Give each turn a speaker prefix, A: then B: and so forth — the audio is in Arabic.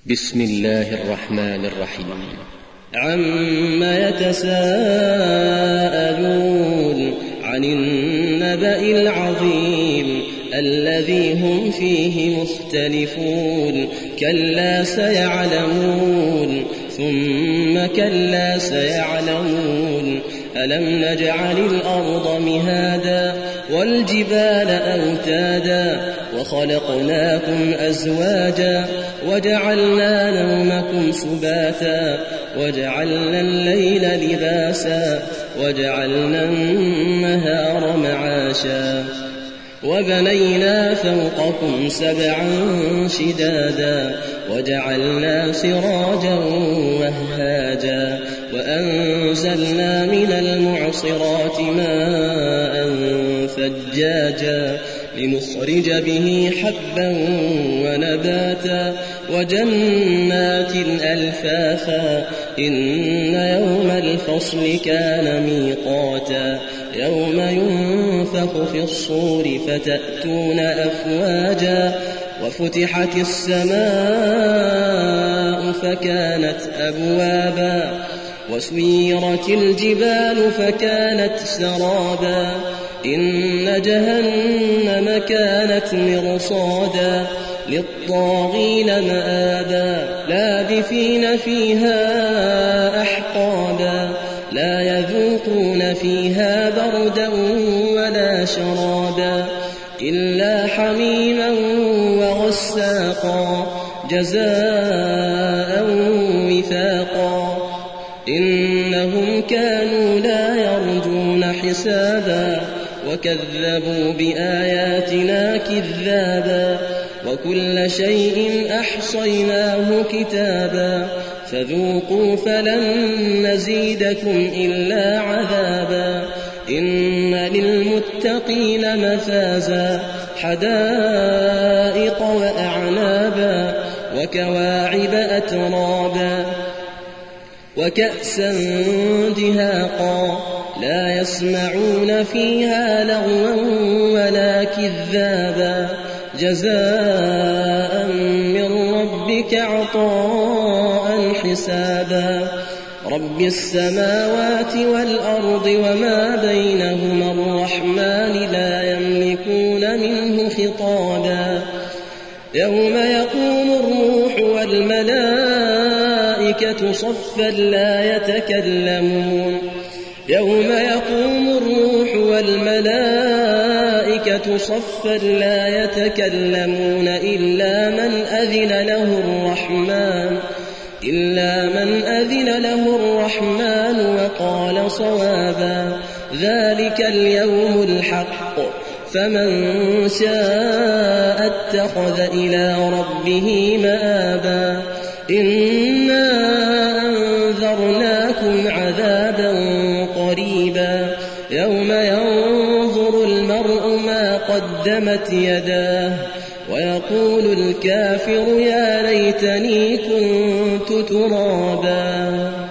A: بسم الله الرحمن الرحيم.
B: عما يتساءلون عن النبأ العظيم الذي هم فيه مختلفون كلا سيعلمون ثم كلا سيعلمون ألم نجعل الأرض مهادا والجبال أوتادا وخلقناكم أزواجا وجعلنا نومكم سباتا وجعلنا الليل لباسا وجعلنا النهار معاشا وبنينا فوقكم سبعا شدادا وجعلنا سراجا وهاجا وأنزلنا من المعصرات ماء ثجاجا لنخرج به حبا ونباتا وجنات ألفافا إن يوم الفصل كان ميقاتا يوم ينفخ في الصور فتأتون أفواجا وفتحت السماء فكانت أبوابا وسيرت الجبال فكانت سرابا إن جهنم كانت مرصادا للطاغين مآبا لابثين فيها أحقابا لا يذوقون فيها بردا ولا شرابا إلا حميما وغساقا جزاء وفاقا إنهم كانوا لا يرجون حسابا وكذبوا بآياتنا كذابا وكل شيء أحصيناه كتابا فذوقوا فلن نزيدكم إلا عذابا إن للمتقين مفازا حدائق وأعنابا وكواعب أترابا وكأسا دهاقا لا يسمعون فيها لغوا ولا كذابا جزاء من ربك عطاء حسابا رب السماوات والأرض وما بينهما الرحمن لا يملكون منه خطابا يوم يقوم الروح والملائكة صفا لا يتكلمون يوم يقوم الروح والملائكة صفا لا يتكلمون إلا من أذن له الرحمن وقال صوابا ذلك اليوم الحق فمن شاء اتخذ إلى ربه مآبا إنا أنذرناكم عذابا قريبا يوم ينظر المرء ما قدمت يداه ويقول الكافر يا ليتني كنت ترابا.